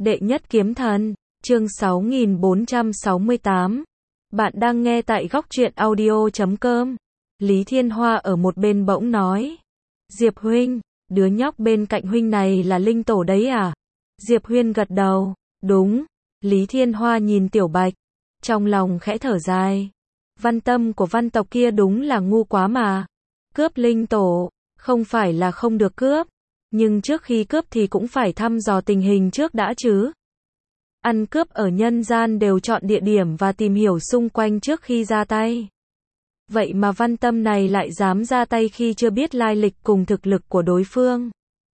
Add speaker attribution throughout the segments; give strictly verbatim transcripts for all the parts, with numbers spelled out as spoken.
Speaker 1: Đệ nhất kiếm thần, chương sáu nghìn bốn trăm sáu mươi tám. Bạn đang nghe tại góc truyện audio chấm com. Lý Thiên Hoa ở một bên bỗng nói. Diệp huynh, đứa nhóc bên cạnh huynh này là linh tổ đấy à? Diệp Huyên gật đầu. Đúng. Lý Thiên Hoa nhìn Tiểu Bạch, trong lòng khẽ thở dài. Văn Tâm của văn tộc kia đúng là ngu quá mà. Cướp linh tổ, không phải là không được cướp. Nhưng trước khi cướp thì cũng phải thăm dò tình hình trước đã chứ. Ăn cướp ở nhân gian đều chọn địa điểm và tìm hiểu xung quanh trước khi ra tay. Vậy mà Văn Tâm này lại dám ra tay khi chưa biết lai lịch cùng thực lực của đối phương.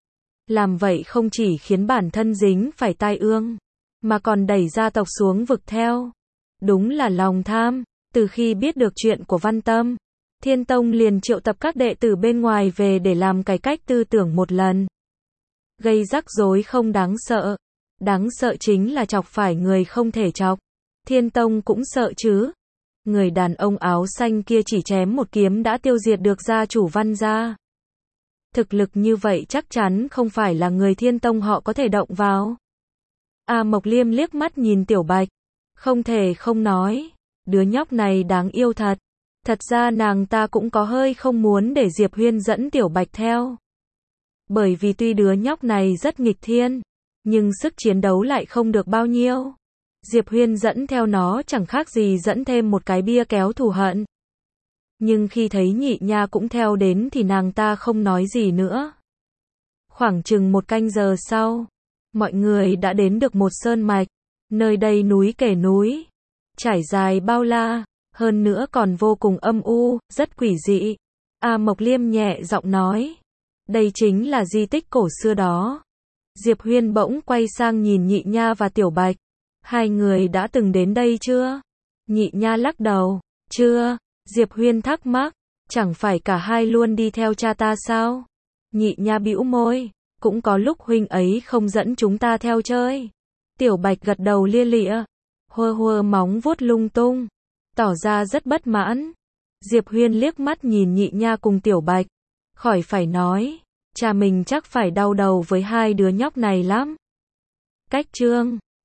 Speaker 1: Làm vậy không chỉ khiến bản thân dính phải tai ương, mà còn đẩy gia tộc xuống vực theo. Đúng là lòng tham. Từ khi biết được chuyện của Văn Tâm, Thiên Tông liền triệu tập các đệ tử bên ngoài về để làm cải cách tư tưởng một lần. Gây rắc rối không đáng sợ. Đáng sợ chính là chọc phải người không thể chọc. Thiên Tông cũng sợ chứ. Người đàn ông áo xanh kia chỉ chém một kiếm đã tiêu diệt được gia chủ Văn gia. Thực lực như vậy chắc chắn không phải là người Thiên Tông họ có thể động vào. A Mộc Liêm liếc mắt nhìn Tiểu Bạch. Không thể không nói. Đứa nhóc này đáng yêu thật. Thật ra nàng ta cũng có hơi không muốn để Diệp Huyên dẫn Tiểu Bạch theo. Bởi vì tuy đứa nhóc này rất nghịch thiên, nhưng sức chiến đấu lại không được bao nhiêu. Diệp Huyên dẫn theo nó chẳng khác gì dẫn thêm một cái bia kéo thù hận. Nhưng khi thấy Nhị Nha cũng theo đến thì nàng ta không nói gì nữa. Khoảng chừng một canh giờ sau, mọi người đã đến được một sơn mạch. Nơi đây núi kể núi, trải dài bao la, hơn nữa còn vô cùng âm u, rất quỷ dị. A Mộc Liêm nhẹ giọng nói. Đây chính là di tích cổ xưa đó. Diệp Huyên bỗng quay sang nhìn Nhị Nha và Tiểu Bạch. Hai người đã từng đến đây chưa? Nhị Nha lắc đầu. Chưa. Diệp Huyên thắc mắc. Chẳng phải cả hai luôn đi theo cha ta sao? Nhị Nha bĩu môi. Cũng có lúc huynh ấy không dẫn chúng ta theo chơi. Tiểu Bạch gật đầu lia lịa. Hơ hơ móng vuốt lung tung. Tỏ ra rất bất mãn. Diệp Huyên liếc mắt nhìn Nhị Nha cùng Tiểu Bạch. Khỏi phải nói. Cha mình chắc phải đau đầu với hai đứa nhóc này lắm. Cách chương